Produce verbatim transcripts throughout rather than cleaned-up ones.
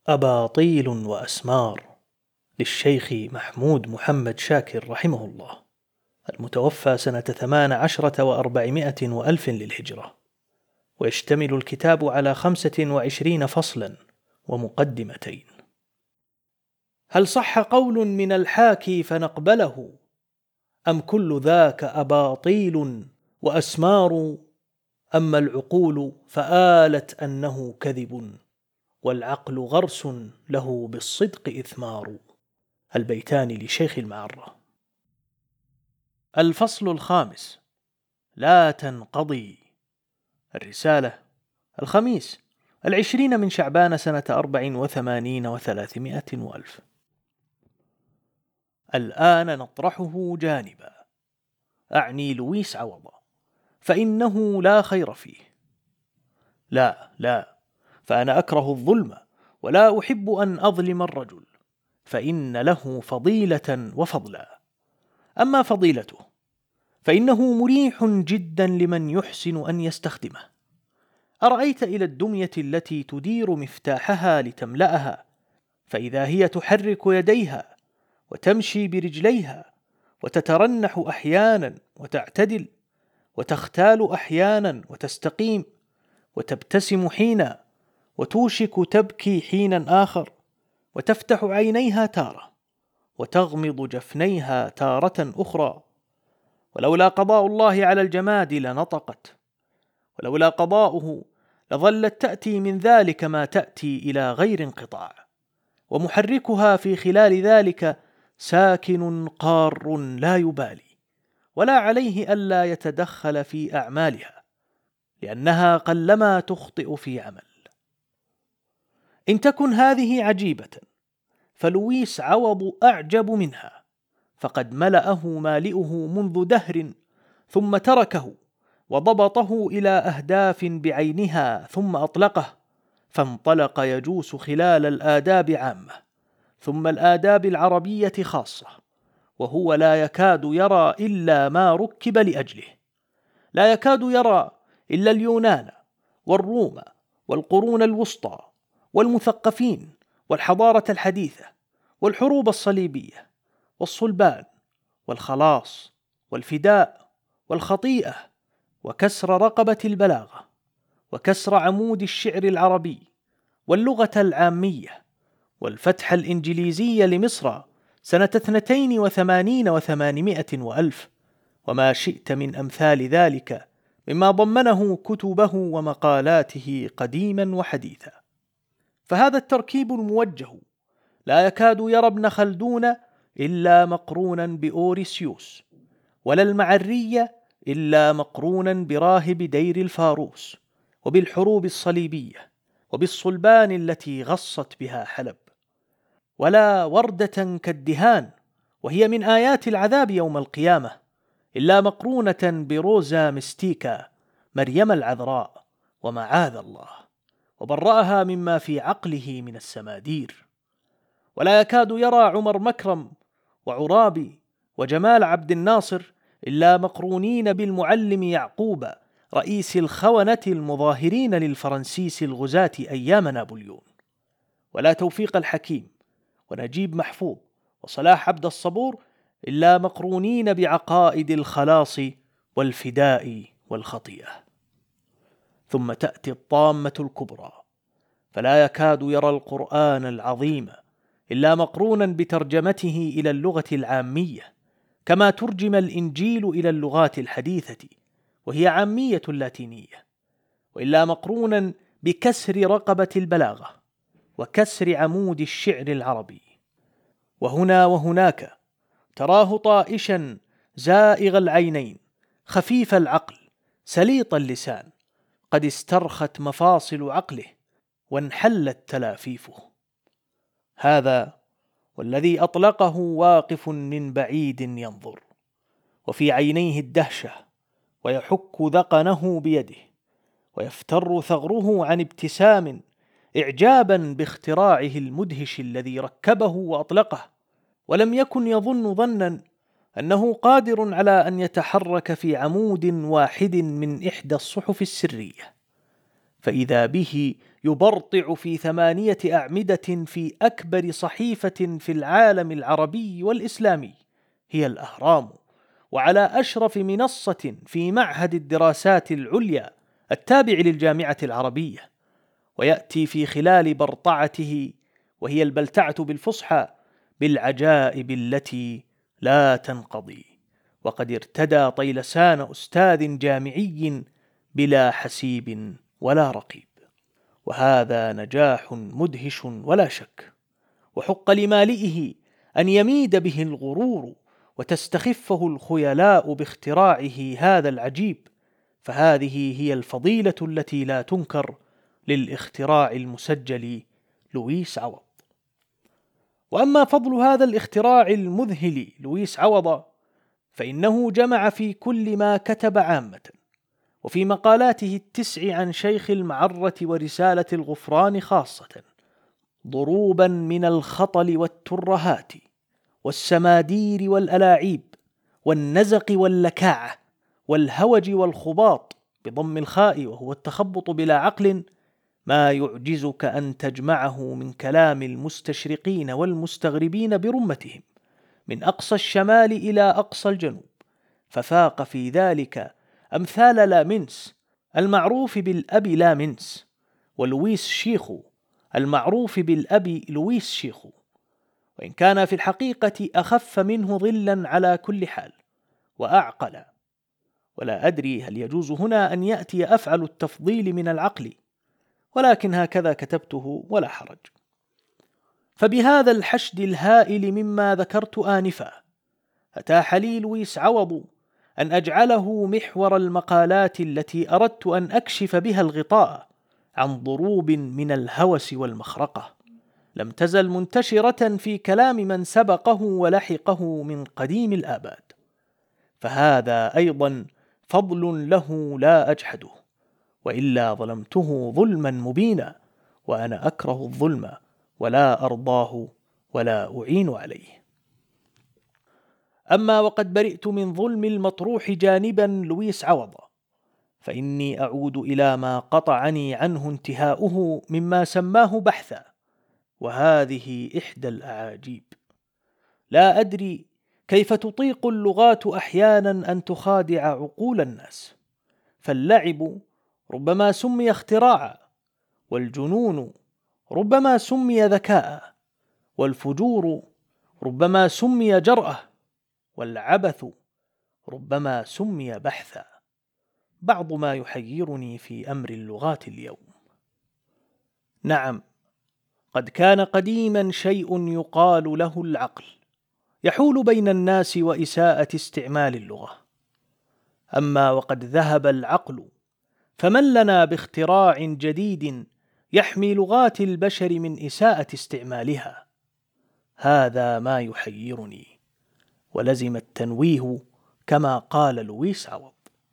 أباطيل وأسمار للشيخ محمود محمد شاكر رحمه الله، المتوفى سنة ثمان عشرة وأربعمائة وألف للهجرة. ويشتمل الكتاب على خمسة وعشرين فصلا ومقدمتين. هل صح قول من الحاكي فنقبله، أم كل ذاك أباطيل وأسمار؟ أما العقول فآلت أنه كذب، والعقل غرس له بالصدق إثمار. البيتان لشيخ المعرة. الفصل الخامس: لا تنقضي. الرسالة، الخميس، العشرين من شعبان سنة أربع وثمانين وثلاثمائة وألف. الآن نطرحه جانبا، أعني لويس عوض، فإنه لا خير فيه. لا لا فأنا أكره الظلم، ولا أحب أن أظلم الرجل، فإن له فضيلة وفضلا. أما فضيلته فإنه مريح جدا لمن يحسن أن يستخدمه. أرأيت إلى الدمية التي تدير مفتاحها لتملأها، فإذا هي تحرك يديها وتمشي برجليها وتترنح أحيانا وتعتدل، وتختال أحيانا وتستقيم، وتبتسم حينا وتوشك تبكي حينا آخر، وتفتح عينيها تارة وتغمض جفنيها تارة أخرى. ولولا قضاء الله على الجماد لنطقت، ولولا قضاؤه لظلت تأتي من ذلك ما تأتي إلى غير انقطاع، ومحركها في خلال ذلك ساكن قار لا يبالي، ولا عليه ألا يتدخل في أعمالها، لأنها قلما تخطئ في عمل. إن تكن هذه عجيبة، فلويس عوض أعجب منها، فقد ملأه مالئه منذ دهر ثم تركه، وضبطه إلى أهداف بعينها ثم أطلقه، فانطلق يجوس خلال الآداب عامة ثم الآداب العربية خاصة، وهو لا يكاد يرى إلا ما ركب لأجله. لا يكاد يرى إلا اليونان والروم والقرون الوسطى والمثقفين والحضارة الحديثة والحروب الصليبية والصلبان والخلاص والفداء والخطيئة وكسر رقبة البلاغة وكسر عمود الشعر العربي واللغة العامية والفتح الإنجليزي لمصر سنة اثنتين وثمانين وثمانمائة وألف، وما شئت من أمثال ذلك مما ضمنه كتبه ومقالاته قديما وحديثا. فهذا التركيب الموجه لا يكاد يرى ابن خلدون إلا مقرونا بأوريسيوس، ولا المعرية إلا مقرونا براهب دير الفاروس، وبالحروب الصليبية، وبالصلبان التي غصت بها حلب، ولا وردة كالدهان وهي من آيات العذاب يوم القيامة إلا مقرونة بروزا مستيكا مريم العذراء، ومعاذ الله، وبرأها مما في عقله من السمادير. ولا يكاد يرى عمر مكرم وعرابي وجمال عبد الناصر إلا مقرونين بالمعلم يعقوب رئيس الخونة المظاهرين للفرنسيس الغزاة أيام نابليون. ولا توفيق الحكيم ونجيب محفوظ وصلاح عبد الصبور إلا مقرونين بعقائد الخلاص والفداء والخطيئة. ثم تأتي الطامة الكبرى، فلا يكاد يرى القرآن العظيم إلا مقرونا بترجمته إلى اللغة العامية، كما ترجم الإنجيل إلى اللغات الحديثة وهي عامية لاتينية، وإلا مقرونا بكسر رقبة البلاغة وكسر عمود الشعر العربي. وهنا وهناك تراه طائشا زائغ العينين خفيف العقل سليط اللسان، قد استرخت مفاصل عقله وانحلت تلافيفه. هذا والذي أطلقه واقف من بعيد ينظر، وفي عينيه الدهشة، ويحك ذقنه بيده، ويفتر ثغره عن ابتسام إعجابا باختراعه المدهش الذي ركبه وأطلقه، ولم يكن يظن ظنا أنه قادر على أن يتحرك في عمود واحد من إحدى الصحف السرية. فإذا به يبرطع في ثمانية أعمدة في أكبر صحيفة في العالم العربي والإسلامي هي الأهرام، وعلى أشرف منصة في معهد الدراسات العليا التابع للجامعة العربية، ويأتي في خلال برطعته، وهي البلتعة بالفصحى، بالعجائب التي لا تنقضي، وقد ارتدى طيلسان أستاذ جامعي بلا حسيب ولا رقيب. وهذا نجاح مدهش ولا شك، وحق لمالئه أن يميد به الغرور وتستخفه الخيلاء باختراعه هذا العجيب، فهذه هي الفضيلة التي لا تنكر للاختراع المسجل لويس عوض. وأما فضل هذا الاختراع المذهل لويس عوض فإنه جمع في كل ما كتب عامة، وفي مقالاته التسع عن شيخ المعرة ورسالة الغفران خاصة، ضروبا من الخطل والترهات والسمادير والألاعيب والنزق واللكاعة والهوج والخباط بضم الخاء وهو التخبط بلا عقل، ما يعجزك أن تجمعه من كلام المستشرقين والمستغربين برمتهم من أقصى الشمال إلى أقصى الجنوب، ففاق في ذلك أمثال لامنس المعروف بالأب لامنس، ولويس شيخو المعروف بالأب لويس شيخو، وإن كان في الحقيقة أخف منه ظلا على كل حال وأعقل. ولا أدري هل يجوز هنا أن يأتي أفعل التفضيل من العقل، ولكن هكذا كتبته ولا حرج. فبهذا الحشد الهائل مما ذكرت آنفا أتاح لي لويس عوض أن أجعله محور المقالات التي أردت أن أكشف بها الغطاء عن ضروب من الهوس والمخرقة لم تزل منتشرة في كلام من سبقه ولحقه من قديم الآباد، فهذا أيضا فضل له لا أجحده، وإلا ظلمته ظلما مبينا، وأنا أكره الظلم ولا أرضاه ولا أعين عليه. أما وقد برئت من ظلم المطروح جانبا لويس عوض، فإني أعود إلى ما قطعني عنه انتهاؤه مما سماه بحثا، وهذه إحدى الأعاجيب. لا أدري كيف تطيق اللغات أحيانا أن تخادع عقول الناس، فاللعب ربما سمي اختراعا، والجنون ربما سمي ذكاء، والفجور ربما سمي جرأة، والعبث ربما سمي بحثا. بعض ما يحيرني في أمر اللغات اليوم. نعم، قد كان قديما شيء يقال له العقل يحول بين الناس وإساءة استعمال اللغة، أما وقد ذهب العقل فمن لنا باختراع جديد يحمي لغات البشر من إساءة استعمالها؟ هذا ما يحيرني، ولزم التنويه كما قال لويس عوض.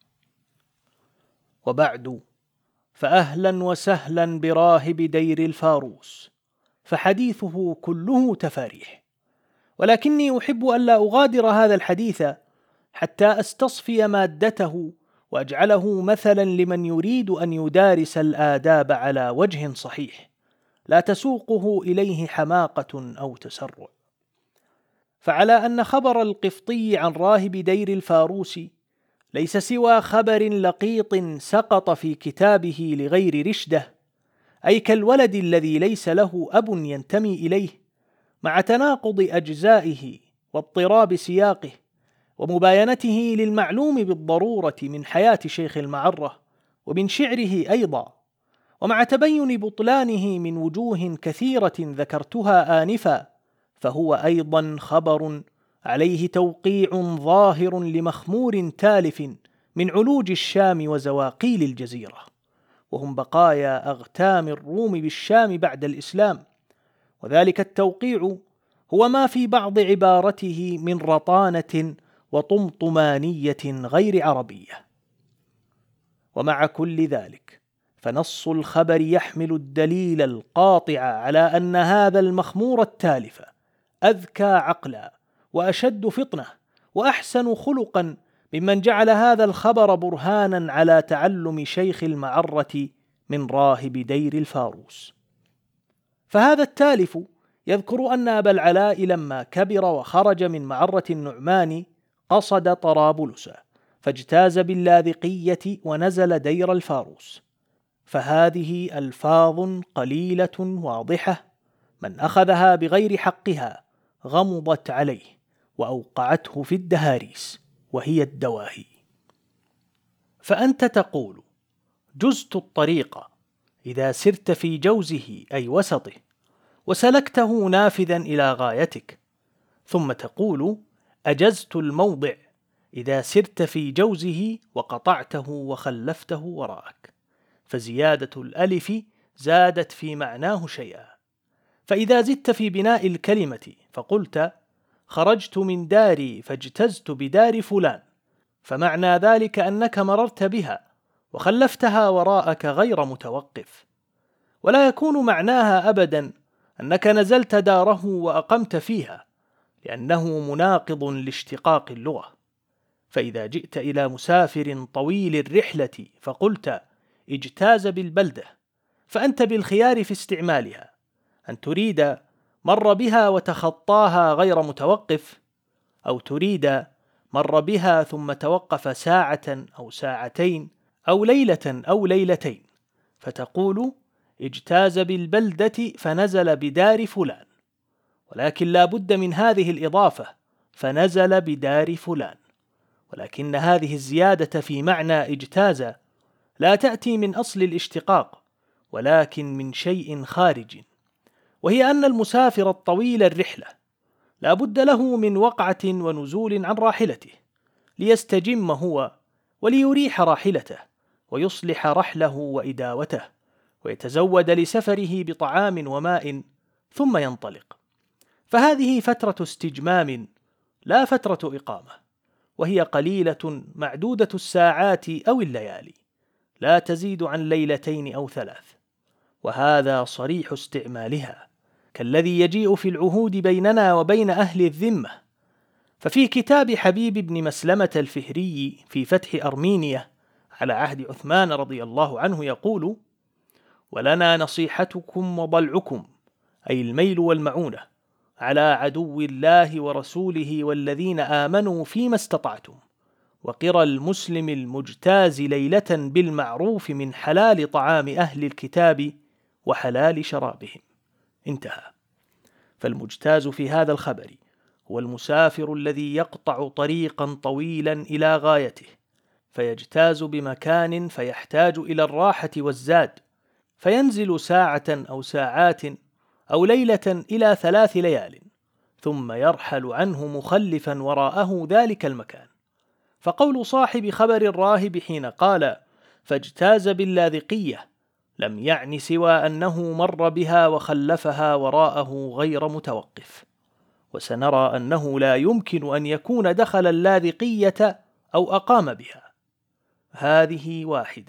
وبعد، فأهلا وسهلا براهب دير الفاروس، فحديثه كله تفاريح، ولكني أحب ألا أغادر هذا الحديث حتى أستصفي مادته وأجعله مثلا لمن يريد أن يدارس الآداب على وجه صحيح لا تسوقه إليه حماقة أو تسرع. فعلى أن خبر القفطي عن راهب دير الفاروس ليس سوى خبر لقيط سقط في كتابه لغير رشده، أي كالولد الذي ليس له أب ينتمي إليه، مع تناقض أجزائه واضطراب سياقه ومباينته للمعلوم بالضرورة من حياة شيخ المعرة ومن شعره أيضا، ومع تبين بطلانه من وجوه كثيرة ذكرتها آنفا، فهو أيضا خبر عليه توقيع ظاهر لمخمور تالف من علوج الشام وزواقيل الجزيرة، وهم بقايا أغتام الروم بالشام بعد الإسلام، وذلك التوقيع هو ما في بعض عبارته من رطانة وطمطمانية غير عربية. ومع كل ذلك فنص الخبر يحمل الدليل القاطع على أن هذا المخمور التالف أذكى عقلا وأشد فطنة وأحسن خلقا ممن جعل هذا الخبر برهانا على تعلم شيخ المعرة من راهب دير الفاروس. فهذا التالف يذكر أن أبا العلاء لما كبر وخرج من معرة النعمان قصد طرابلس، فاجتاز باللاذقية ونزل دير الفاروس. فهذه ألفاظ قليلة واضحة، من أخذها بغير حقها غمضت عليه وأوقعته في الدهاريس، وهي الدواهي. فأنت تقول: جزت الطريق إذا سرت في جوزه أي وسطه، وسلكته نافذا إلى غايتك. ثم تقول: أجزت الموضع إذا سرت في جوزه وقطعته وخلفته وراءك. فزيادة الألف زادت في معناه شيئا. فإذا زدت في بناء الكلمة فقلت: خرجت من داري فاجتزت بدار فلان، فمعنى ذلك أنك مررت بها وخلفتها وراءك غير متوقف. ولا يكون معناها أبدا أنك نزلت داره وأقمت فيها، لأنه مناقض لاشتقاق اللغة. فإذا جئت إلى مسافر طويل الرحلة فقلت: اجتاز بالبلدة، فأنت بالخيار في استعمالها، أن تريد مر بها وتخطاها غير متوقف، أو تريد مر بها ثم توقف ساعة أو ساعتين أو ليلة أو ليلتين، فتقول: اجتاز بالبلدة فنزل بدار فلان. ولكن لا بد من هذه الإضافة: فنزل بدار فلان. ولكن هذه الزيادة في معنى اجتاز لا تأتي من أصل الاشتقاق، ولكن من شيء خارج، وهي أن المسافر الطويل الرحلة لا بد له من وقعة ونزول عن راحلته، ليستجم هو وليريح راحلته ويصلح رحله وإداوته، ويتزود لسفره بطعام وماء ثم ينطلق. فهذه فترة استجمام لا فترة إقامة، وهي قليلة معدودة الساعات أو الليالي، لا تزيد عن ليلتين أو ثلاث. وهذا صريح استعمالها، كالذي يجيء في العهود بيننا وبين أهل الذمة. ففي كتاب حبيب بن مسلمة الفهري في فتح أرمينيا على عهد عثمان رضي الله عنه يقول: ولنا نصيحتكم وضلعكم، أي الميل والمعونة، على عدو الله ورسوله والذين آمنوا فيما استطعتم، وقرى المسلم المجتاز ليلة بالمعروف من حلال طعام أهل الكتاب وحلال شرابهم. انتهى. فالمجتاز في هذا الخبر هو المسافر الذي يقطع طريقا طويلا إلى غايته، فيجتاز بمكان فيحتاج إلى الراحة والزاد، فينزل ساعة أو ساعات أو ليلة إلى ثلاث ليال، ثم يرحل عنه مخلفا وراءه ذلك المكان. فقول صاحب خبر الراهب حين قال: فاجتاز باللاذقية، لم يعني سوى أنه مر بها وخلفها وراءه غير متوقف. وسنرى أنه لا يمكن أن يكون دخل اللاذقية أو أقام بها. هذه واحدة.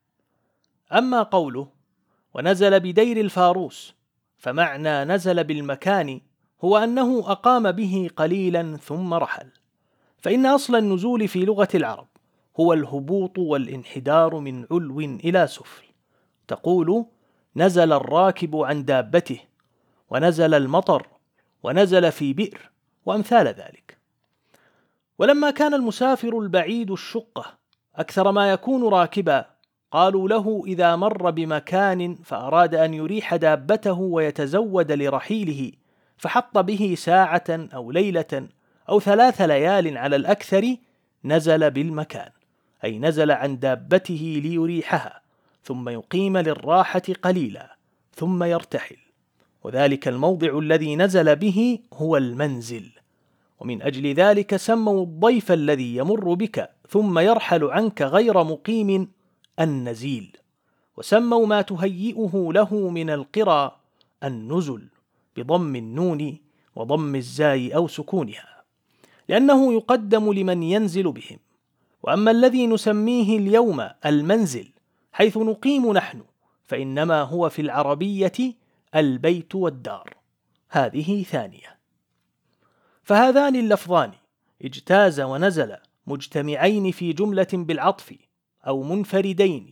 أما قوله: ونزل بدير الفاروس، فمعنى نزل بالمكان هو أنه أقام به قليلا ثم رحل. فإن أصل النزول في لغة العرب هو الهبوط والانحدار من علو إلى سفل. تقول: نزل الراكب عن دابته، ونزل المطر، ونزل في بئر، وأمثال ذلك. ولما كان المسافر البعيد الشقة أكثر ما يكون راكبا، قالوا له إذا مر بمكان فأراد أن يريح دابته ويتزود لرحيله، فحط به ساعة أو ليلة أو ثلاث ليال على الأكثر، نزل بالمكان، أي نزل عن دابته ليريحها، ثم يقيم للراحة قليلا ثم يرتحل. وذلك الموضع الذي نزل به هو المنزل. ومن أجل ذلك سموا الضيف الذي يمر بك ثم يرحل عنك غير مقيم النزيل، وسموا ما تهيئه له من القرى النزل بضم النون وضم الزاي أو سكونها، لأنه يقدم لمن ينزل بهم. وأما الذي نسميه اليوم المنزل حيث نقيم نحن، فإنما هو في العربية البيت والدار. هذه ثانية. فهذان اللفظان اجتاز ونزل مجتمعين في جملة بالعطف، أو منفردين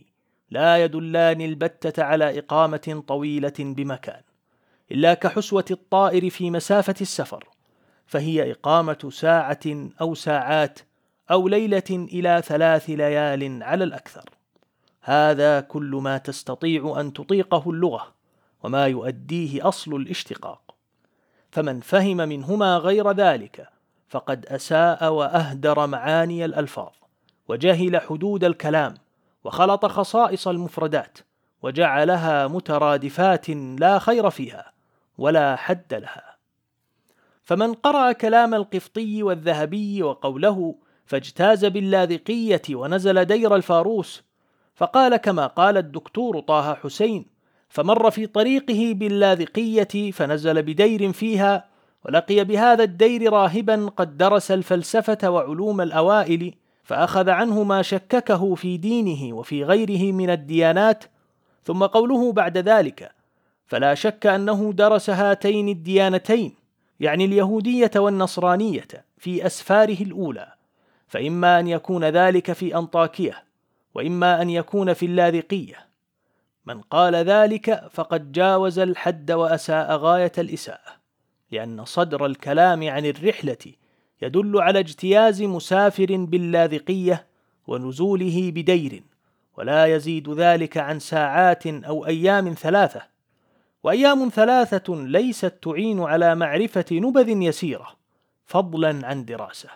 لا يدلان البتة على إقامة طويلة بمكان، إلا كحسوة الطائر في مسافة السفر، فهي إقامة ساعة أو ساعات أو ليلة إلى ثلاث ليال على الأكثر. هذا كل ما تستطيع أن تطيقه اللغة، وما يؤديه أصل الاشتقاق. فمن فهم منهما غير ذلك فقد أساء وأهدر معاني الألفاظ، وجهل حدود الكلام، وخلط خصائص المفردات، وجعلها مترادفات لا خير فيها ولا حد لها. فمن قرأ كلام القفطي والذهبي وقوله فاجتاز باللاذقية ونزل دير الفاروس، فقال كما قال الدكتور طه حسين: فمر في طريقه باللاذقية فنزل بدير فيها، ولقي بهذا الدير راهبا قد درس الفلسفة وعلوم الأوائل، فأخذ عنه ما شككه في دينه وفي غيره من الديانات. ثم قوله بعد ذلك: فلا شك أنه درس هاتين الديانتين، يعني اليهودية والنصرانية، في أسفاره الأولى، فإما أن يكون ذلك في أنطاكية، وإما أن يكون في اللاذقية. من قال ذلك فقد جاوز الحد وأساء غاية الإساءة، لأن صدر الكلام عن الرحلة يدل على اجتياز مسافر باللاذقية ونزوله بدير، ولا يزيد ذلك عن ساعات أو أيام ثلاثة، وأيام ثلاثة ليست تعين على معرفة نبذ يسيرة فضلا عن دراسة.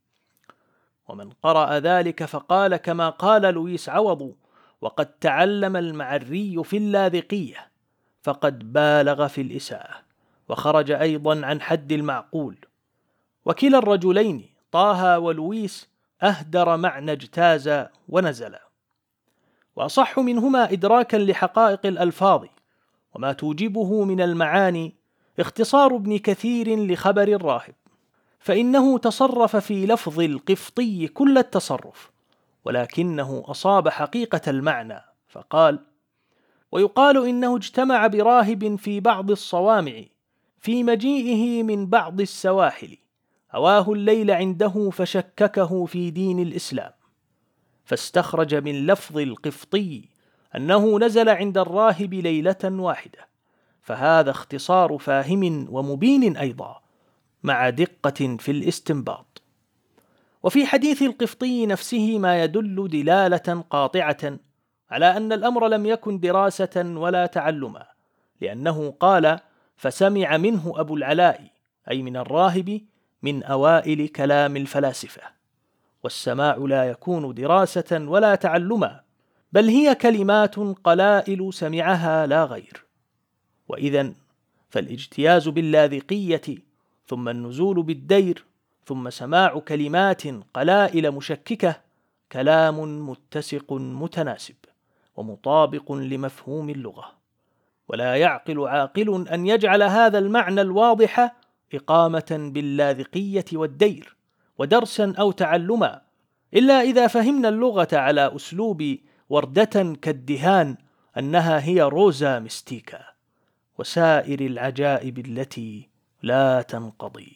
ومن قرأ ذلك فقال كما قال لويس عوض: وقد تعلم المعري في اللاذقية، فقد بالغ في الإساءة، وخرج أيضا عن حد المعقول. وكلا الرجلين طه ولويس أهدر معنى اجتاز ونزل. وأصح منهما إدراكا لحقائق الألفاظ وما توجبه من المعاني اختصار ابن كثير لخبر الراهب، فإنه تصرف في لفظ القفطي كل التصرف، ولكنه أصاب حقيقة المعنى فقال: ويقال إنه اجتمع براهب في بعض الصوامع في مجيئه من بعض السواحل، هواه الليل عنده فشككه في دين الإسلام، فاستخرج من لفظ القفطي أنه نزل عند الراهب ليلة واحدة، فهذا اختصار فاهم ومبين أيضا، مع دقة في الاستنباط. وفي حديث القفطي نفسه ما يدل دلالة قاطعة على أن الأمر لم يكن دراسة ولا تعلما، لأنه قال: فسمع منه أبو العلاء، أي من الراهب، من أوائل كلام الفلاسفة. والسماع لا يكون دراسة ولا تعلما، بل هي كلمات قلائل سمعها لا غير. وإذن فالاجتياز باللاذقية، ثم النزول بالدير، ثم سماع كلمات قلائل مشككة، كلام متسق متناسب ومطابق لمفهوم اللغة. ولا يعقل عاقل أن يجعل هذا المعنى الواضح إقامة باللاذقية والدير ودرسا أو تعلما، إلا إذا فهمنا اللغة على أسلوب وردة كالدهان أنها هي روزا ميستيكا وسائر العجائب التي لا تنقضي.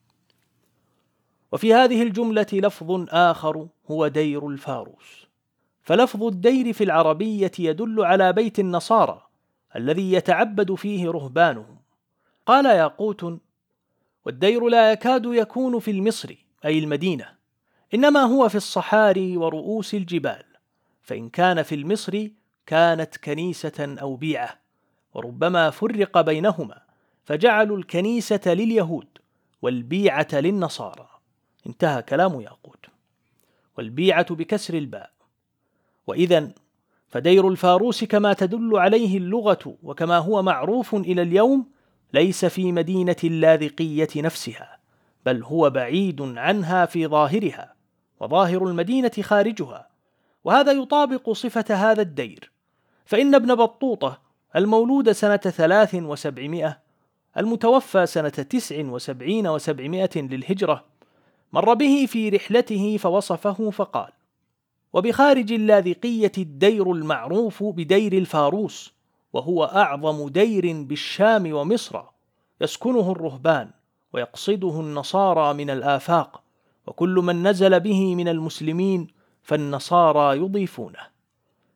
وفي هذه الجملة لفظ آخر هو دير الفاروس، فلفظ الدير في العربية يدل على بيت النصارى الذي يتعبد فيه رهبانهم. قال ياقوت: والدير لا يكاد يكون في المصر، أي المدينة، إنما هو في الصحاري ورؤوس الجبال، فإن كان في المصر كانت كنيسة أو بيعة، وربما فرق بينهما فجعلوا الكنيسة لليهود والبيعة للنصارى. انتهى كلام ياقوت. والبيعة بكسر الباء. وإذن فدير الفاروس كما تدل عليه اللغة وكما هو معروف إلى اليوم ليس في مدينة اللاذقية نفسها، بل هو بعيد عنها في ظاهرها، وظاهر المدينة خارجها. وهذا يطابق صفة هذا الدير، فإن ابن بطوطة المولود سنة ثلاث وسبعمائة المتوفى سنة تسع وسبعين وسبعمائة للهجرة مر به في رحلته فوصفه فقال: وبخارج اللاذقية الدير المعروف بدير الفاروس، وهو أعظم دير بالشام ومصر، يسكنه الرهبان ويقصده النصارى من الآفاق، وكل من نزل به من المسلمين فالنصارى يضيفونه.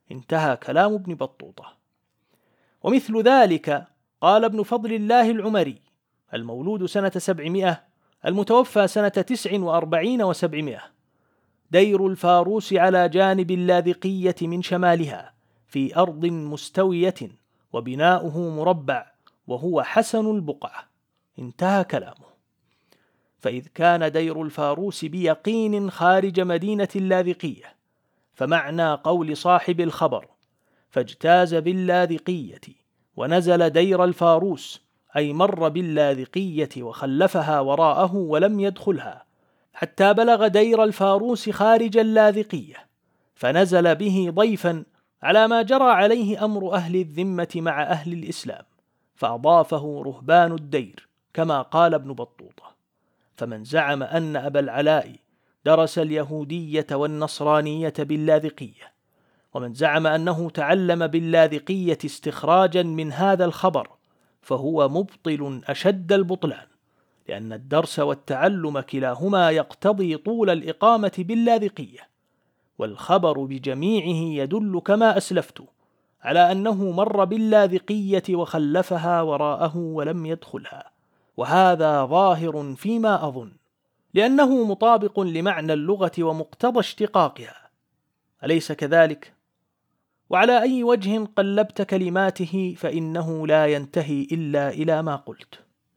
انتهى كلام ابن بطوطة. ومثل ذلك قال ابن فضل الله العمري المولود سنة سبعمائة المتوفى سنة تسع وأربعين وسبعمائة: دير الفاروس على جانب اللاذقية من شمالها في أرض مستوية وبناؤه مربع وهو حسن البقعة. انتهى كلامه. فإذ كان دير الفاروس بيقين خارج مدينة اللاذقية، فمعنى قول صاحب الخبر فاجتاز باللاذقية ونزل دير الفاروس أي مر باللاذقية وخلفها وراءه ولم يدخلها حتى بلغ دير الفاروس خارج اللاذقية، فنزل به ضيفا على ما جرى عليه أمر أهل الذمة مع أهل الإسلام، فأضافه رهبان الدير كما قال ابن بطوطة. فمن زعم أن أبا العلاء درس اليهودية والنصرانية باللاذقية، ومن زعم أنه تعلم باللاذقية استخراجا من هذا الخبر، فهو مبطل أشد البطلان، لأن الدرس والتعلم كلاهما يقتضي طول الإقامة باللاذقية، والخبر بجميعه يدل كما أسلفت على أنه مر باللاذقية وخلفها وراءه ولم يدخلها، وهذا ظاهر فيما أظن، لأنه مطابق لمعنى اللغة ومقتضى اشتقاقها، أليس كذلك؟ وعلى أي وجه قلبت كلماته فإنه لا ينتهي إلا إلى ما قلت.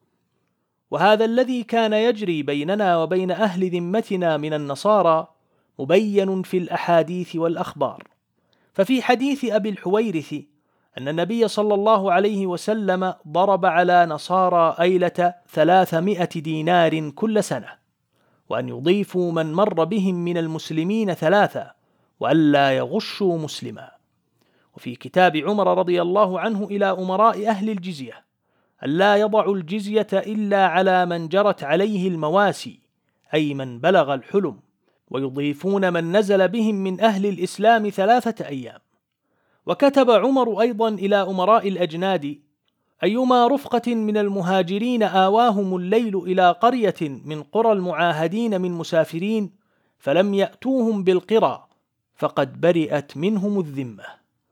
وهذا الذي كان يجري بيننا وبين أهل ذمتنا من النصارى مبين في الأحاديث والأخبار. ففي حديث أبي الحويرث أن النبي صلى الله عليه وسلم ضرب على نصارى أيلة ثلاثمائة دينار كل سنة، وأن يضيفوا من مر بهم من المسلمين ثلاثة، وألا يغشوا مسلما. وفي كتاب عمر رضي الله عنه إلى أمراء أهل الجزية ألا يضعوا الجزية إلا على من جرت عليه المواسي، أي من بلغ الحلم، ويضيفون من نزل بهم من أهل الإسلام ثلاثة أيام. وكتب عمر أيضا إلى أمراء الأجناد: أيما رفقة من المهاجرين آواهم الليل إلى قرية من قرى المعاهدين من مسافرين فلم يأتوهم بالقرى فقد برئت منهم الذمة.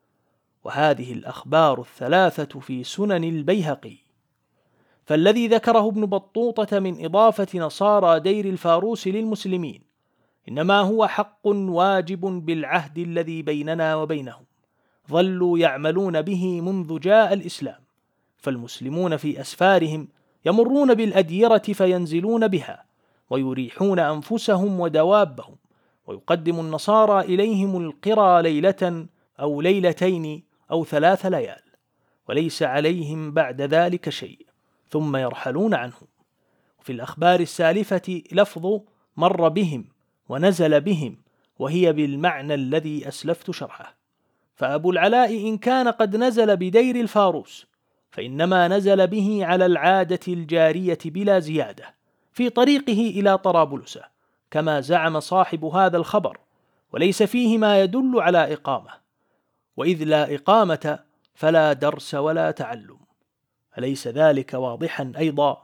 وهذه الأخبار الثلاثة في سنن البيهقي. فالذي ذكره ابن بطوطة من إضافة نصارى دير الفاروس للمسلمين إنما هو حق واجب بالعهد الذي بيننا وبينهم، ظلوا يعملون به منذ جاء الإسلام. فالمسلمون في أسفارهم يمرون بالأديرة فينزلون بها ويريحون أنفسهم ودوابهم، ويقدم النصارى إليهم القرى ليلة أو ليلتين أو ثلاث ليال، وليس عليهم بعد ذلك شيء، ثم يرحلون عنهم. وفي الأخبار السالفة لفظ مر بهم ونزل بهم، وهي بالمعنى الذي أسلفت شرحه. فأبو العلاء إن كان قد نزل بدير الفاروس فإنما نزل به على العادة الجارية بلا زيادة في طريقه إلى طرابلس كما زعم صاحب هذا الخبر، وليس فيه ما يدل على إقامة، وإذ لا إقامة فلا درس ولا تعلم. أليس ذلك واضحا أيضا؟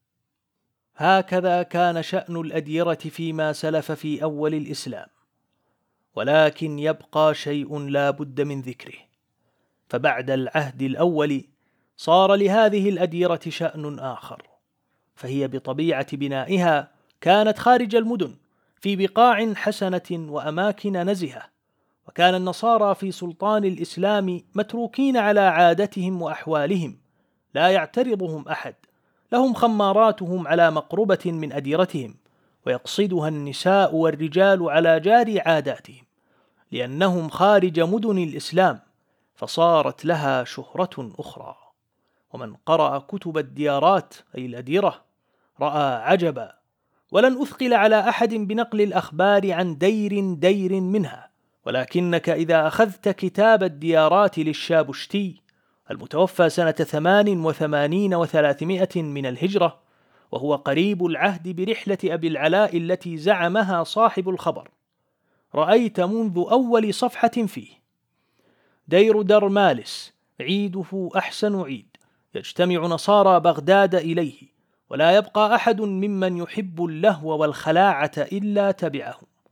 هكذا كان شأن الأديرة فيما سلف في أول الإسلام، ولكن يبقى شيء لا بد من ذكره. فبعد العهد الأول صار لهذه الأديرة شأن آخر، فهي بطبيعة بنائها كانت خارج المدن في بقاع حسنة وأماكن نزهة، وكان النصارى في سلطان الإسلام متروكين على عادتهم وأحوالهم لا يعترضهم أحد، لهم خماراتهم على مقربة من أديرتهم، ويقصدها النساء والرجال على جار عاداتهم، لأنهم خارج مدن الإسلام، فصارت لها شهرة أخرى. ومن قرأ كتب الديارات أي الأديرة رأى عجبا، ولن أثقل على أحد بنقل الأخبار عن دير دير منها، ولكنك إذا أخذت كتاب الديارات للشابشتي المتوفى سنة ثمان وثمانين وثلاثمائة من الهجرة، وهو قريب العهد برحلة أبي العلاء التي زعمها صاحب الخبر، رأيت منذ أول صفحة فيه: دير درمالس عيده أحسن عيد، يجتمع نصارى بغداد إليه، ولا يبقى أحد ممن يحب اللهو والخلاعة إلا تبعهم،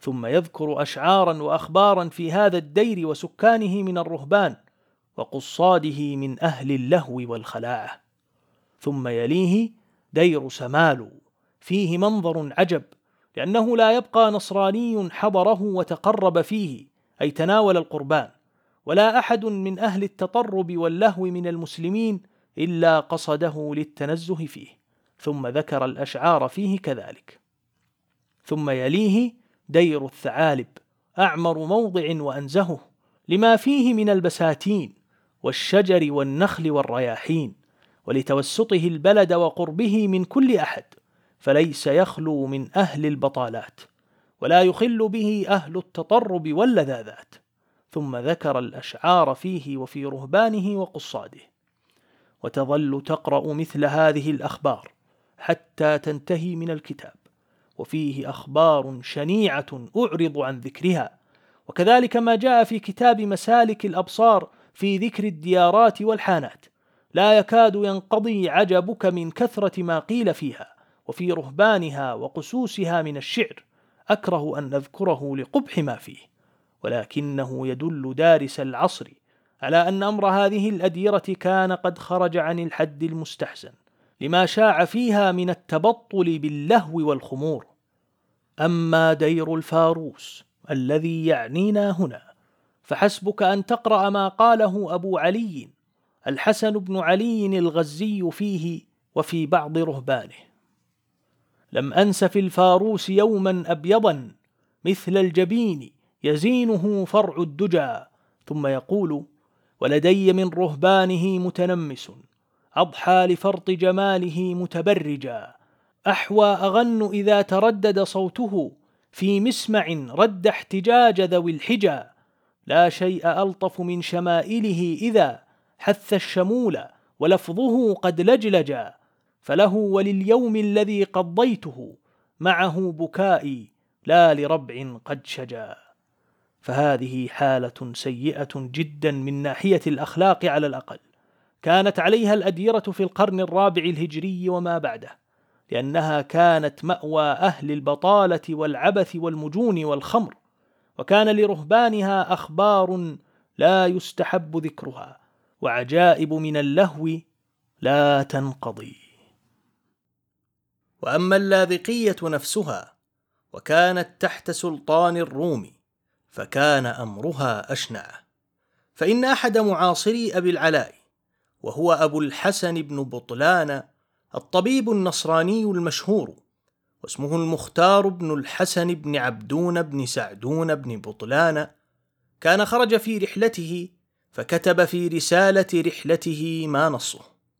ثم يذكر أشعارا وأخبارا في هذا الدير وسكانه من الرهبان وقصاده من أهل اللهو والخلاعة. ثم يليه دير سمالو، فيه منظر عجب، لأنه لا يبقى نصراني حضره وتقرب فيه أي تناول القربان، ولا أحد من أهل التطرب واللهو من المسلمين إلا قصده للتنزه فيه. ثم ذكر الأشعار فيه كذلك. ثم يليه دير الثعالب، أعمر موضع وأنزهه، لما فيه من البساتين والشجر والنخل والرياحين، ولتوسطه البلد وقربه من كل أحد، فليس يخلو من أهل البطالات، ولا يخل به أهل التطرب واللذاذات. ثم ذكر الأشعار فيه وفي رهبانه وقصاده. وتظل تقرأ مثل هذه الأخبار حتى تنتهي من الكتاب، وفيه أخبار شنيعة أعرض عن ذكرها، وكذلك ما جاء في كتاب مسالك الأبصار في ذكر الديارات والحانات، لا يكاد ينقضي عجبك من كثرة ما قيل فيها وفي رهبانها وقسوسها من الشعر، أكره أن نذكره لقبح ما فيه، ولكنه يدل دارس العصر على أن أمر هذه الأديرة كان قد خرج عن الحد المستحسن لما شاع فيها من التبطل باللهو والخمور. أما دير الفاروس الذي يعنينا هنا، فحسبك أن تقرأ ما قاله أبو علي الحسن بن علي الغزي فيه وفي بعض رهبانه: لم أنس في الفاروس يوما أبيضا مثل الجبين يزينه فرع الدجى. ثم يقول: ولدي من رهبانه متنمس أضحى لفرط جماله متبرجا، أحوى أغن إذا تردد صوته في مسمع رد احتجاج ذوي الحجى، لا شيء ألطف من شمائله إذا حث الشمول ولفظه قد لجلجا، فله ولليوم الذي قضيته معه بكائي لا لربع قد شجا. فهذه حالة سيئة جدا من ناحية الأخلاق على الأقل، كانت عليها الأديرة في القرن الرابع الهجري وما بعده، لأنها كانت مأوى أهل البطالة والعبث والمجون والخمر، وكان لرهبانها أخبار لا يستحب ذكرها وعجائب من اللهو لا تنقضي. وأما اللاذقية نفسها، وكانت تحت سلطان الروم، فكان أمرها أشنع. فإن أحد معاصري أبي العلاء، وهو أبو الحسن بن بطلان الطبيب النصراني المشهور، واسمه المختار بن الحسن بن عبدون بن سعدون بن بطلان، كان خرج في رحلته فكتب في رسالة رحلته ما نصه: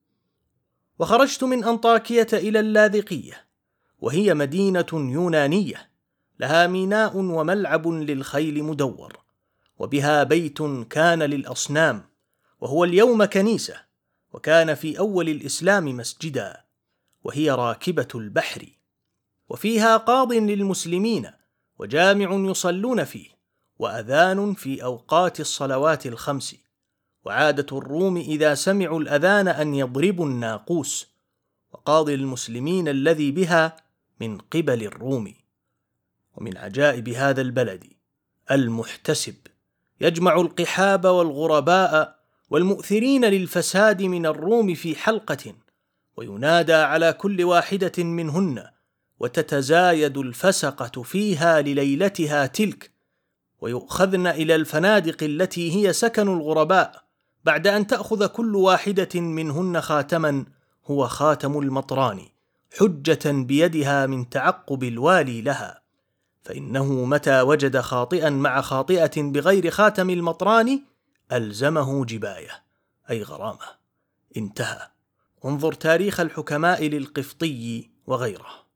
وخرجت من أنطاكية إلى اللاذقية، وهي مدينة يونانية لها ميناء وملعب للخيل مدور، وبها بيت كان للأصنام، وهو اليوم كنيسة، وكان في أول الإسلام مسجدا، وهي راكبة البحر، وفيها قاض للمسلمين وجامع يصلون فيه، وأذان في أوقات الصلوات الخمس، وعادة الروم إذا سمعوا الأذان أن يضربوا الناقوس، وقاضي المسلمين الذي بها من قبل الروم. ومن عجائب هذا البلد المحتسب يجمع القحاب والغرباء والمؤثرين للفساد من الروم في حلقة، وينادى على كل واحدة منهن، وتتزايد الفسقة فيها لليلتها تلك، ويؤخذن إلى الفنادق التي هي سكن الغرباء، بعد أن تأخذ كل واحدة منهن خاتما هو خاتم المطران، حجة بيدها من تعقب الوالي لها، فإنه متى وجد خاطئا مع خاطئة بغير خاتم المطران ألزمه جباية أي غرامة. انتهى. انظر تاريخ الحكماء للقفطي وغيره.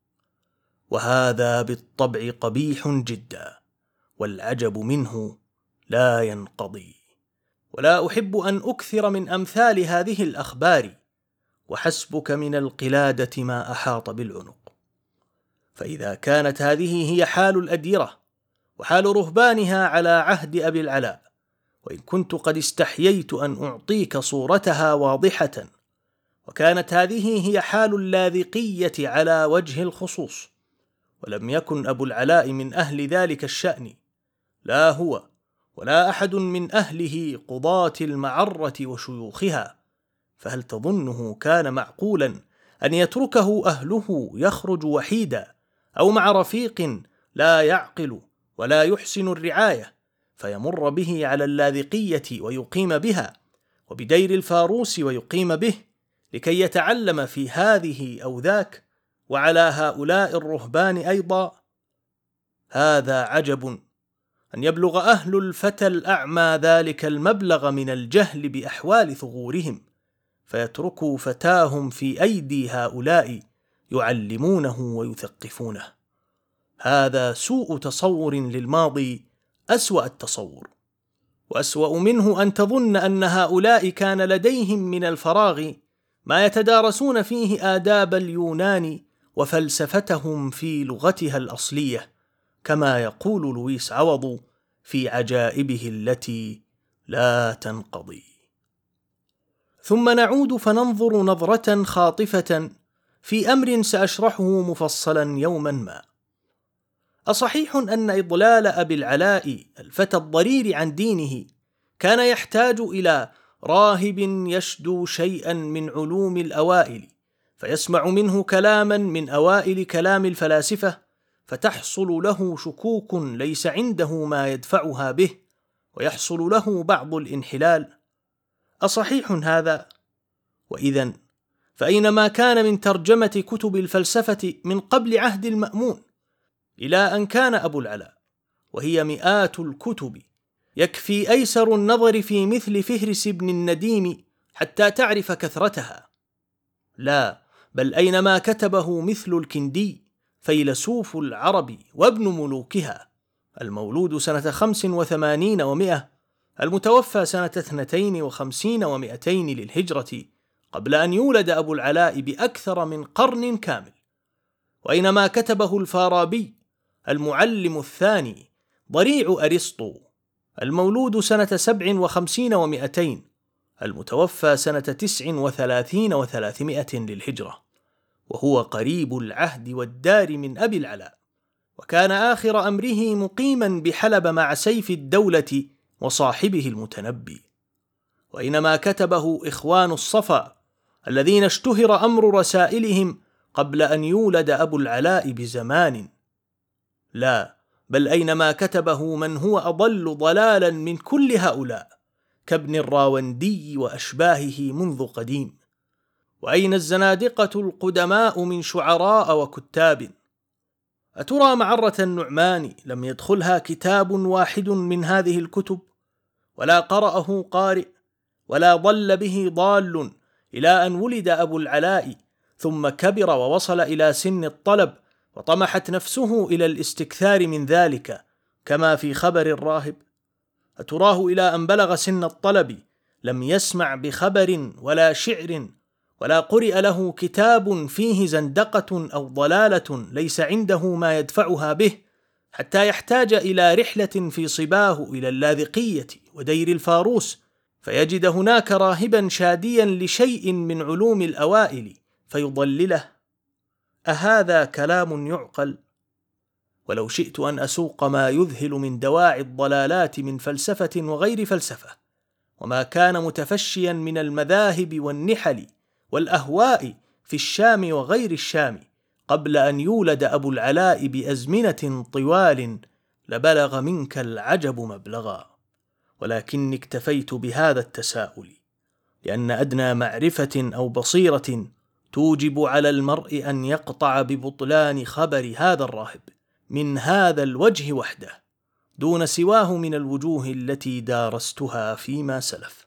وهذا بالطبع قبيح جدا، والعجب منه لا ينقضي، ولا أحب أن أكثر من أمثال هذه الأخبار، وحسبك من القلادة ما أحاط بالعنق. فإذا كانت هذه هي حال الأديرة وحال رهبانها على عهد أبي العلاء، وإن كنت قد استحييت أن أعطيك صورتها واضحة، وكانت هذه هي حال اللاذقية على وجه الخصوص، ولم يكن أبو العلاء من أهل ذلك الشأن، لا هو ولا أحد من أهله قضاة المعرة وشيوخها، فهل تظنه كان معقولا أن يتركه أهله يخرج وحيدا أو مع رفيق لا يعقل ولا يحسن الرعاية، فيمر به على اللاذقية ويقيم بها، وبدير الفاروس ويقيم به، لكي يتعلم في هذه أو ذاك، وعلى هؤلاء الرهبان أيضا؟ هذا عجب، أن يبلغ أهل الفتى الأعمى ذلك المبلغ من الجهل بأحوال ثغورهم، فيتركوا فتاهم في أيدي هؤلاء يعلمونه ويثقفونه. هذا سوء تصور للماضي أسوأ التصور. وأسوأ منه أن تظن أن هؤلاء كان لديهم من الفراغ ما يتدارسون فيه آداب اليونان وفلسفتهم في لغتها الأصلية، كما يقول لويس عوض في عجائبه التي لا تنقضي. ثم نعود فننظر نظرة خاطفة في أمر سأشرحه مفصلا يوما ما. أصحيح أن إضلال أبي العلاء الفتى الضرير عن دينه كان يحتاج إلى راهب يشدو شيئا من علوم الأوائل، فيسمع منه كلاما من أوائل كلام الفلاسفة، فتحصل له شكوك ليس عنده ما يدفعها به، ويحصل له بعض الانحلال؟ أصحيح هذا؟ وإذن فأين ما كان من ترجمة كتب الفلسفة من قبل عهد المأمون إلى أن كان أبو العلاء، وهي مئات الكتب، يكفي أيسر النظر في مثل فهرس ابن النديم حتى تعرف كثرتها. لا، بل أين ما كتبه مثل الكندي فيلسوف العرب وابن ملوكها، المولود سنة خمس وثمانين ومئة، المتوفى سنة اثنتين وخمسين ومئتين للهجرة، قبل أن يولد أبو العلاء بأكثر من قرن كامل. وأين ما كتبه الفارابي المعلم الثاني ضريع أرسطو، المولود سنة سبع وخمسين ومئتين، المتوفى سنة تسع وثلاثين وثلاثمائة للهجرة، وهو قريب العهد والدار من أبي العلاء، وكان آخر أمره مقيما بحلب مع سيف الدولة وصاحبه المتنبي. وإنما كتبه إخوان الصفا الذين اشتهر أمر رسائلهم قبل أن يولد أبو العلاء بزمان. لا، بل أينما كتبه من هو أضل ضلالا من كل هؤلاء، كابن الراوندي وأشباهه منذ قديم. وأين الزنادقة القدماء من شعراء وكتاب؟ أترى معرة النعمان لم يدخلها كتاب واحد من هذه الكتب، ولا قرأه قارئ، ولا ضل به ضال، إلى أن ولد أبو العلاء، ثم كبر ووصل إلى سن الطلب، وطمحت نفسه إلى الاستكثار من ذلك كما في خبر الراهب؟ أتراه إلى أن بلغ سن الطلب لم يسمع بخبر ولا شعر، ولا قرئ له كتاب فيه زندقة أو ضلالة ليس عنده ما يدفعها به، حتى يحتاج إلى رحلة في صباه إلى اللاذقية ودير الفاروس، فيجد هناك راهبا شاديا لشيء من علوم الأوائل فيضلله؟ أهذا كلام يعقل؟ ولو شئت أن أسوق ما يذهل من دواعي الضلالات من فلسفة وغير فلسفة، وما كان متفشيا من المذاهب والنحل والأهواء في الشام وغير الشام قبل أن يولد أبو العلاء بأزمنة طوال، لبلغ منك العجب مبلغا. ولكني اكتفيت بهذا التساؤل، لأن أدنى معرفة أو بصيرة توجب على المرء أن يقطع ببطلان خبر هذا الراهب من هذا الوجه وحده، دون سواه من الوجوه التي دارستها فيما سلف.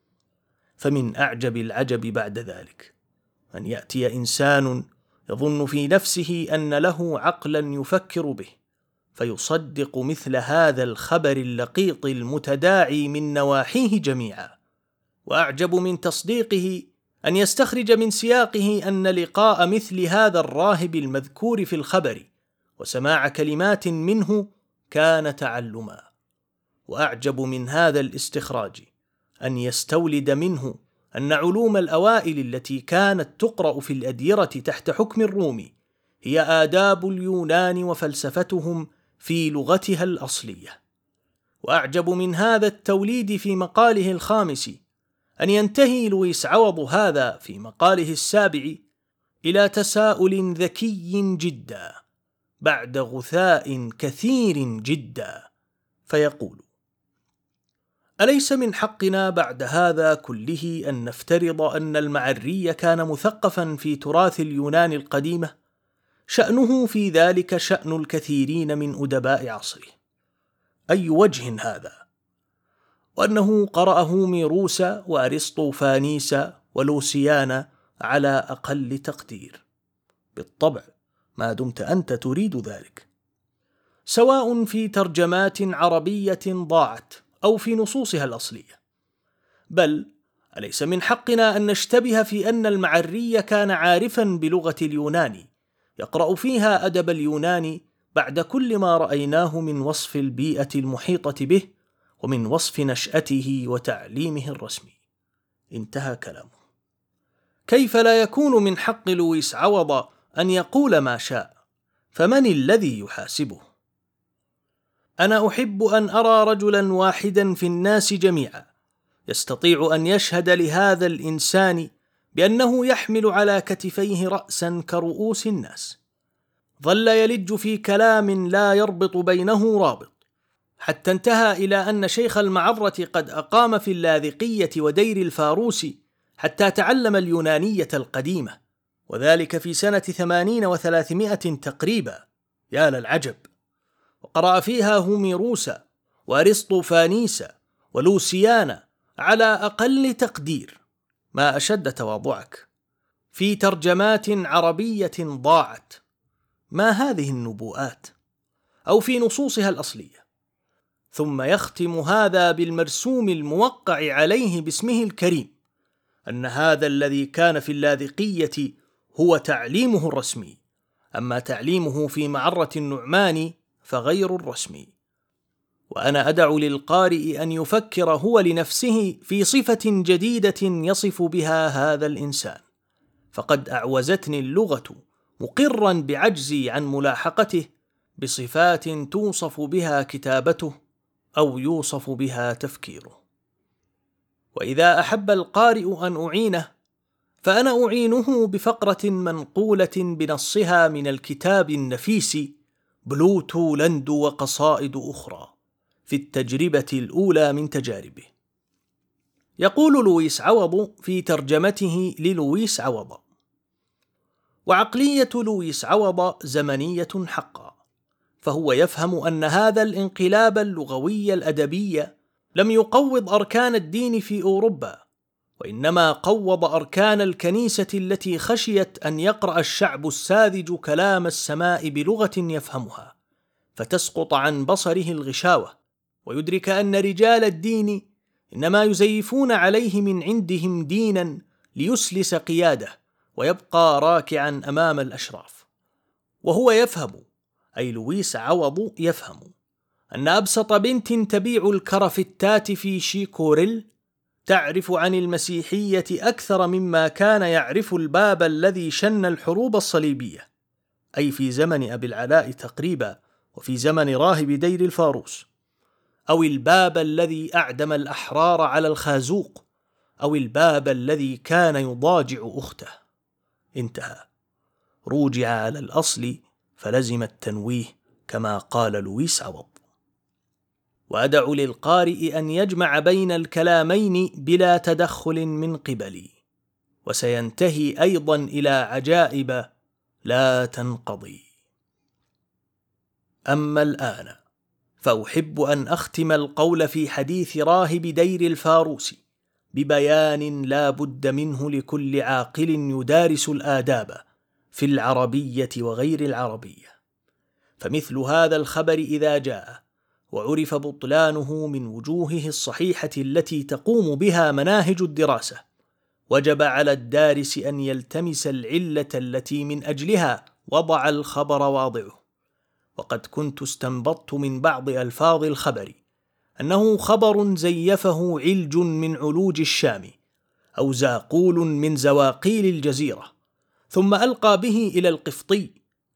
فمن أعجب العجب بعد ذلك أن يأتي إنسان يظن في نفسه أن له عقلا يفكر به، فيصدق مثل هذا الخبر اللقيط المتداعي من نواحيه جميعا. وأعجب من تصديقه أن يستخرج من سياقه أن لقاء مثل هذا الراهب المذكور في الخبر وسماع كلمات منه كان تعلما. وأعجب من هذا الاستخراج أن يستولد منه أن علوم الأوائل التي كانت تقرأ في الأديرة تحت حكم الروم هي آداب اليونان وفلسفتهم في لغتها الأصلية. وأعجب من هذا التوليد في مقاله الخامس أن ينتهي لويس عوض هذا في مقاله السابع إلى تساؤل ذكي جدا بعد غثاء كثير جدا، فيقول: أليس من حقنا بعد هذا كله أن نفترض أن المعري كان مثقفا في تراث اليونان القديمة، شأنه في ذلك شأن الكثيرين من أدباء عصره؟ أي وجه هذا؟ وأنه قرأ هوميروس وأرسطوفانيس ولوسيان على أقل تقدير. بالطبع ما دمت أنت تريد ذلك، سواء في ترجمات عربية ضاعت أو في نصوصها الأصلية. بل أليس من حقنا أن نشتبه في أن المعري كان عارفا بلغة اليونان، يقرأ فيها أدب اليونان بعد كل ما رأيناه من وصف البيئة المحيطة به ومن وصف نشأته وتعليمه الرسمي؟ انتهى كلامه. كيف لا يكون من حق لويس عوض أن يقول ما شاء؟ فمن الذي يحاسبه؟ أنا أحب أن أرى رجلا واحدا في الناس جميعا يستطيع أن يشهد لهذا الإنسان بأنه يحمل على كتفيه رأسا كرؤوس الناس، ظل يلج في كلام لا يربط بينه رابط، حتى انتهى إلى أن شيخ المعرة قد أقام في اللاذقية ودير الفاروس حتى تعلم اليونانية القديمة، وذلك في سنة ثمانين وثلاثمائة تقريبا. يا للعجب! وقرأ فيها هوميروس وأرسطوفانيس ولوسيان على أقل تقدير. ما أشد تواضعك! في ترجمات عربية ضاعت. ما هذه النبوءات؟ أو في نصوصها الأصلية. ثم يختم هذا بالمرسوم الموقع عليه باسمه الكريم، أن هذا الذي كان في اللاذقية هو تعليمه الرسمي، أما تعليمه في معرة النعمان فغير الرسمي. وأنا أدع للقارئ أن يفكر هو لنفسه في صفة جديدة يصف بها هذا الإنسان، فقد أعوزتني اللغة مقرا بعجزي عن ملاحقته بصفات توصف بها كتابته أو يوصف بها تفكيره. وإذا أحب القارئ أن أعينه فأنا أعينه بفقرة منقولة بنصها من الكتاب النفيس بلوتو لند وقصائد أخرى في التجربة الأولى من تجاربه. يقول لويس عوض في ترجمته للويس عوض: وعقلية لويس عوض زمنية حقا، فهو يفهم أن هذا الانقلاب اللغوي الأدبي لم يقوض أركان الدين في أوروبا، وإنما قوض أركان الكنيسة التي خشيت أن يقرأ الشعب الساذج كلام السماء بلغة يفهمها فتسقط عن بصره الغشاوة، ويدرك أن رجال الدين إنما يزيفون عليه من عندهم دينا ليسلس قياده ويبقى راكعا أمام الأشراف. وهو يفهم، أي لويس عوض يفهم، أن أبسط بنت تبيع الكرافتات في شيكوريل تعرف عن المسيحية أكثر مما كان يعرف الباب الذي شن الحروب الصليبية، أي في زمن أبي العلاء تقريبا وفي زمن راهب دير الفاروس، أو الباب الذي أعدم الأحرار على الخازوق، أو الباب الذي كان يضاجع أخته. انتهى. روجع على الأصل فلزم التنويه كما قال لويس عوض. وأدع للقارئ أن يجمع بين الكلامين بلا تدخل من قبلي، وسينتهي أيضا إلى عجائب لا تنقضي. أما الآن فأحب أن أختم القول في حديث راهب دير الفاروس ببيان لا بد منه لكل عاقل يدارس الآداب في العربية وغير العربية. فمثل هذا الخبر إذا جاء وعرف بطلانه من وجوهه الصحيحة التي تقوم بها مناهج الدراسة، وجب على الدارس أن يلتمس العلة التي من أجلها وضع الخبر واضعه. وقد كنت استنبطت من بعض ألفاظ الخبر أنه خبر زيفه علج من علوج الشام، أو زاقول من زواقيل الجزيرة، ثم ألقى به إلى القفطي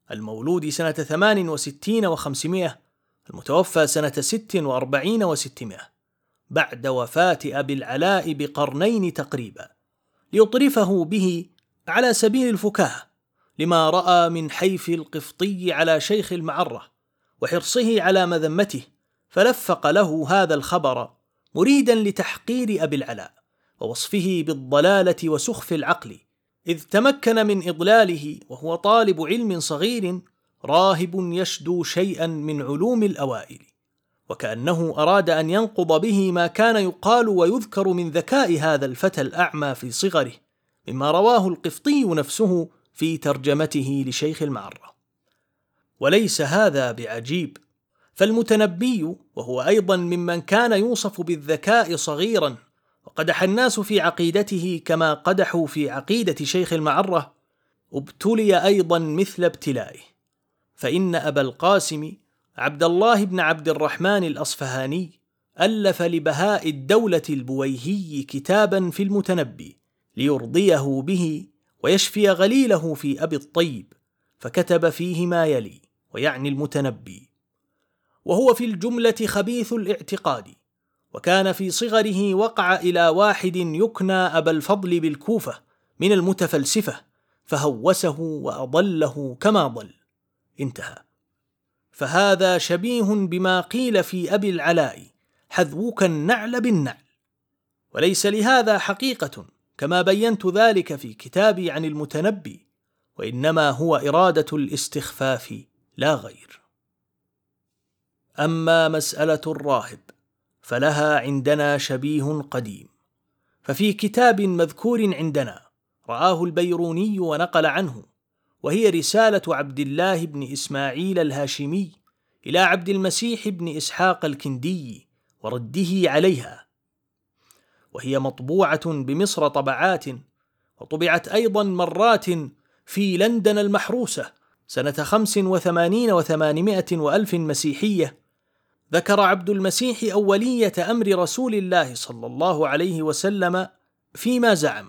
المولود سنة ثمان وستين وخمسمائة، المتوفى سنة ست وأربعين وستمائة، بعد وفاة أبي العلاء بقرنين تقريبا، ليطرفه به على سبيل الفكاهة لما رأى من حيف القفطي على شيخ المعرة وحرصه على مذمته، فلفق له هذا الخبر مريدا لتحقير أبي العلاء ووصفه بالضلالة وسخف العقل، إذ تمكن من إضلاله وهو طالب علم صغير راهب يشدو شيئا من علوم الأوائل، وكأنه أراد أن ينقض به ما كان يقال ويذكر من ذكاء هذا الفتى الأعمى في صغره، مما رواه القفطي نفسه في ترجمته لشيخ المعرة. وليس هذا بعجيب، فالمتنبي وهو أيضا ممن كان يوصف بالذكاء صغيرا وقدح الناس في عقيدته كما قدحوا في عقيدة شيخ المعرة، ابتلي أيضا مثل ابتلائه، فإن أبا القاسم عبد الله بن عبد الرحمن الأصفهاني ألف لبهاء الدولة البويهي كتابا في المتنبي ليرضيه به ويشفي غليله في أبي الطيب، فكتب فيه ما يلي، ويعني المتنبي: وهو في الجملة خبيث الاعتقاد، وكان في صغره وقع إلى واحد يكنى أبا الفضل بالكوفة من المتفلسفة، فهوسه وأضله كما ضل. انتهى. فهذا شبيه بما قيل في أبي العلاء: حذوك النعل بالنعل. وليس لهذا حقيقة كما بينت ذلك في كتابي عن المتنبي، وإنما هو إرادة الاستخفاف لا غير. أما مسألة الراهب فلها عندنا شبيه قديم، ففي كتاب مذكور عندنا رآه البيروني ونقل عنه، وهي رسالة عبد الله بن إسماعيل الهاشمي إلى عبد المسيح بن إسحاق الكندي ورده عليها، وهي مطبوعة بمصر طبعات، وطبعت أيضا مرات في لندن المحروسة سنة خمس وثمانين وثمانمائة وألف مسيحية. ذكر عبد المسيح أولية أمر رسول الله صلى الله عليه وسلم فيما زعم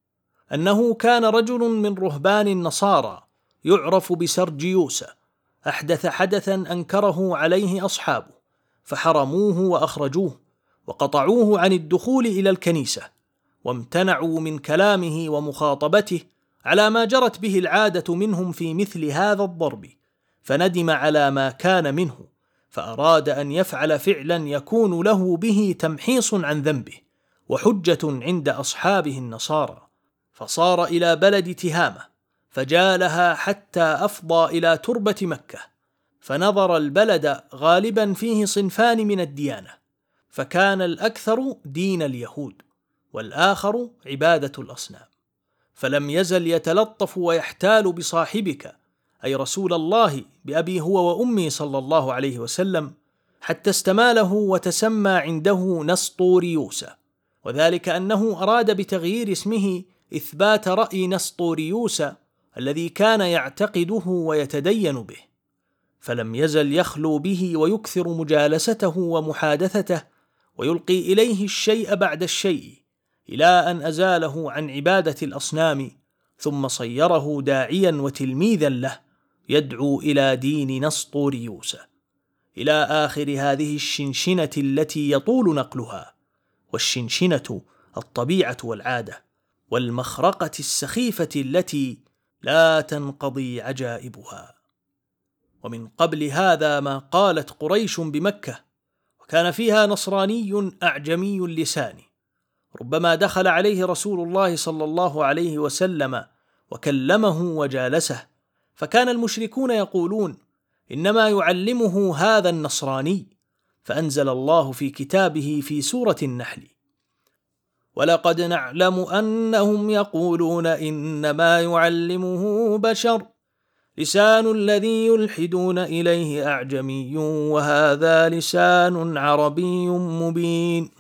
أنه كان رجل من رهبان النصارى يعرف بسرجيوس أحدث حدثا أنكره عليه أصحابه، فحرموه وأخرجوه وقطعوه عن الدخول إلى الكنيسة، وامتنعوا من كلامه ومخاطبته على ما جرت به العادة منهم في مثل هذا الضرب، فندم على ما كان منه، فأراد أن يفعل فعلا يكون له به تمحيص عن ذنبه وحجة عند أصحابه النصارى، فصار إلى بلد تهامة فجالها حتى أفضى إلى تربة مكة، فنظر البلد غالبا فيه صنفان من الديانة، فكان الأكثر دين اليهود والآخر عبادة الأصنام، فلم يزل يتلطف ويحتال بصاحبك أي رسول الله بأبي هو وأمي صلى الله عليه وسلم، حتى استماله وتسمى عنده نسطوريوس، وذلك أنه أراد بتغيير اسمه إثبات رأي نسطوريوس الذي كان يعتقده ويتدين به، فلم يزل يخلو به ويكثر مجالسته ومحادثته، ويلقي إليه الشيء بعد الشيء، إلى أن أزاله عن عبادة الأصنام، ثم صيره داعيا وتلميذا له يدعو إلى دين نسطوريوس، إلى آخر هذه الشنشنة التي يطول نقلها. والشنشنة الطبيعة والعادة، والمخرقة السخيفة التي لا تنقضي عجائبها. ومن قبل هذا ما قالت قريش بمكة، وكان فيها نصراني أعجمي اللسان، ربما دخل عليه رسول الله صلى الله عليه وسلم وكلمه وجالسه، فكان المشركون يقولون: إنما يعلمه هذا النصراني، فأنزل الله في كتابه في سورة النحل: ولقد نعلم أنهم يقولون إنما يعلمه بشر لسان الذي يلحدون إليه أعجمي وهذا لسان عربي مبين.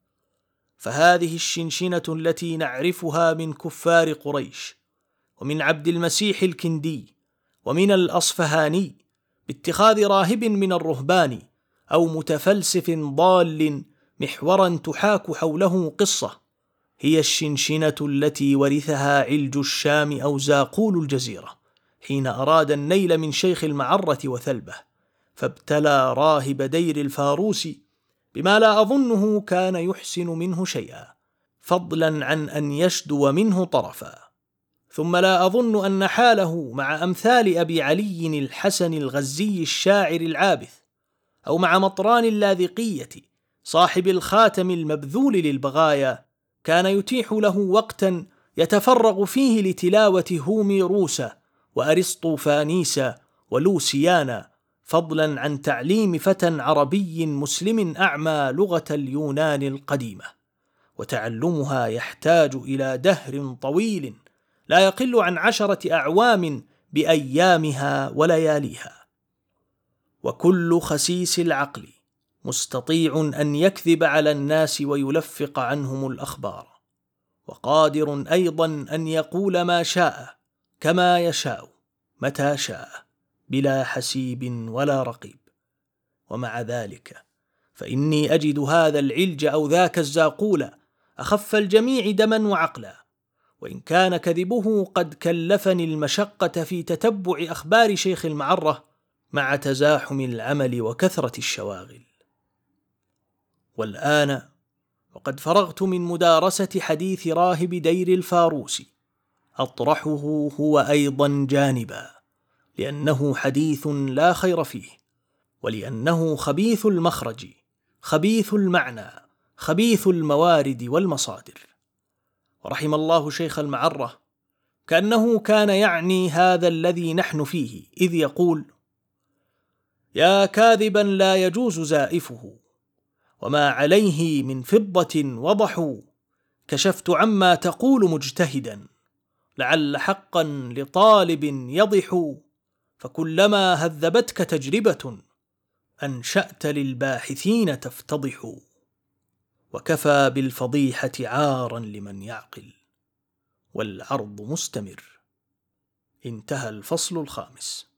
فهذه الشنشنة التي نعرفها من كفار قريش ومن عبد المسيح الكندي ومن الأصفهاني باتخاذ راهب من الرهبان أو متفلسف ضال محورا تحاك حوله قصة، هي الشنشنة التي ورثها علج الشام أو زاقول الجزيرة، حين أراد النيل من شيخ المعرة وثلبه، فابتلى راهب دير الفاروس بما لا أظنه كان يحسن منه شيئا، فضلا عن أن يشدو منه طرفا. ثم لا أظن أن حاله مع أمثال أبي علي الحسن الغزي الشاعر العابث، أو مع مطران اللاذقية صاحب الخاتم المبذول للبغايا، كان يتيح له وقتا يتفرغ فيه لتلاوة هوميروس وأرسطوفانيس ولوسيانا، فضلا عن تعليم فتى عربي مسلم أعمى لغة اليونان القديمة، وتعلمها يحتاج إلى دهر طويل لا يقل عن عشرة أعوام بأيامها ولياليها. وكل خسيس العقل مستطيع أن يكذب على الناس ويلفق عنهم الأخبار، وقادر أيضا أن يقول ما شاء كما يشاء متى شاء بلا حسيب ولا رقيب. ومع ذلك فإني أجد هذا العلج أو ذاك الزاقول أخف الجميع دما وعقلا، وإن كان كذبه قد كلفني المشقة في تتبع أخبار شيخ المعرة مع تزاحم العمل وكثرة الشواغل. والآن وقد فرغت من مدارسة حديث راهب دير الفاروس، أطرحه هو أيضا جانبا، لأنه حديث لا خير فيه، ولأنه خبيث المخرج، خبيث المعنى، خبيث الموارد والمصادر. ورحم الله شيخ المعرة، كأنه كان يعني هذا الذي نحن فيه، إذ يقول: يا كاذبا لا يجوز زائفه، وما عليه من فضة وضحوا، كشفت عما تقول مجتهدا، لعل حقا لطالب يضح، فكلما هذبتك تجربة أنشأت للباحثين تفتضح، وكفى بالفضيحة عارا لمن يعقل، والعرض مستمر. انتهى الفصل الخامس.